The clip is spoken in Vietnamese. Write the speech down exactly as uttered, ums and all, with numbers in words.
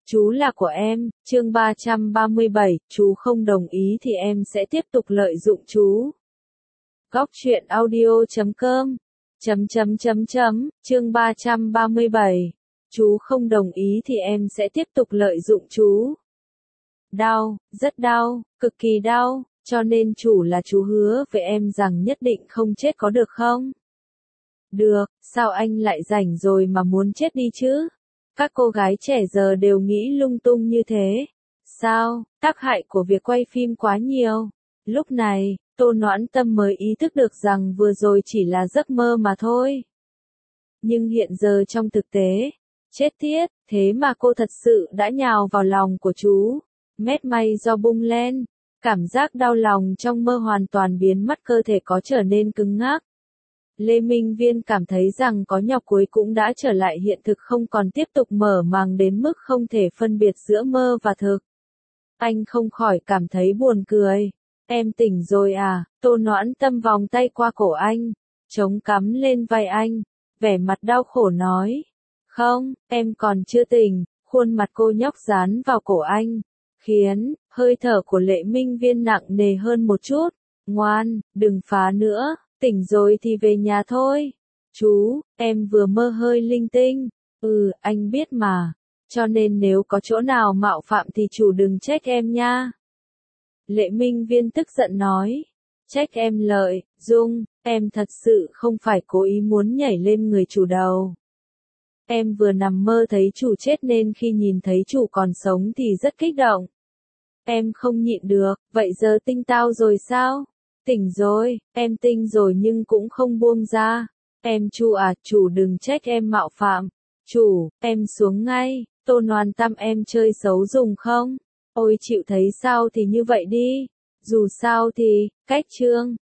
Chú là của em, chương ba trăm ba mươi bảy, chú không đồng ý thì em sẽ tiếp tục lợi dụng chú. Góc truyện audio chấm com chấm chấm chấm chấm, chương ba trăm ba mươi bảy. Chú không đồng ý thì em sẽ tiếp tục lợi dụng chú. Đau, rất đau, cực kỳ đau, cho nên chủ là chú hứa với em rằng nhất định không chết có được không? Được, sao anh lại rảnh rồi mà muốn chết đi chứ? Các cô gái trẻ giờ đều nghĩ lung tung như thế. Sao, tác hại của việc quay phim quá nhiều. Lúc này, Tô Noãn Tâm mới ý thức được rằng vừa rồi chỉ là giấc mơ mà thôi. Nhưng hiện giờ trong thực tế, chết tiết, thế mà cô thật sự đã nhào vào lòng của chú. Mét may do bung lên, cảm giác đau lòng trong mơ hoàn toàn biến mất, cơ thể có trở nên cứng ngắc. Lê Minh Viên cảm thấy rằng có nhọc cuối cũng đã trở lại hiện thực, không còn tiếp tục mở màng đến mức không thể phân biệt giữa mơ và thực. Anh không khỏi cảm thấy buồn cười. Em tỉnh rồi à? Tô Noãn Tâm vòng tay qua cổ anh, chống cắm lên vai anh, vẻ mặt đau khổ nói. Không, em còn chưa tỉnh. Khuôn mặt cô nhóc dán vào cổ anh, khiến hơi thở của Lệ Minh Viên nặng nề hơn một chút. Ngoan, đừng phá nữa. Tỉnh rồi thì về nhà thôi. Chú, em vừa mơ hơi linh tinh. Ừ, anh biết mà. Cho nên nếu có chỗ nào mạo phạm thì chủ đừng trách em nha. Lệ Minh Viên tức giận nói. Trách em Lợi, Dung, em thật sự không phải cố ý muốn nhảy lên người chủ đâu. Em vừa nằm mơ thấy chủ chết nên khi nhìn thấy chủ còn sống thì rất kích động. Em không nhịn được, vậy giờ tinh tao rồi sao? Tỉnh rồi, em tinh rồi nhưng cũng không buông ra. Em Chu à, chủ đừng trách em mạo phạm. Chủ, em xuống ngay. Tô Noãn Tâm, em chơi xấu dùng không? Ôi chịu thấy sao thì như vậy đi. Dù sao thì, cách chương.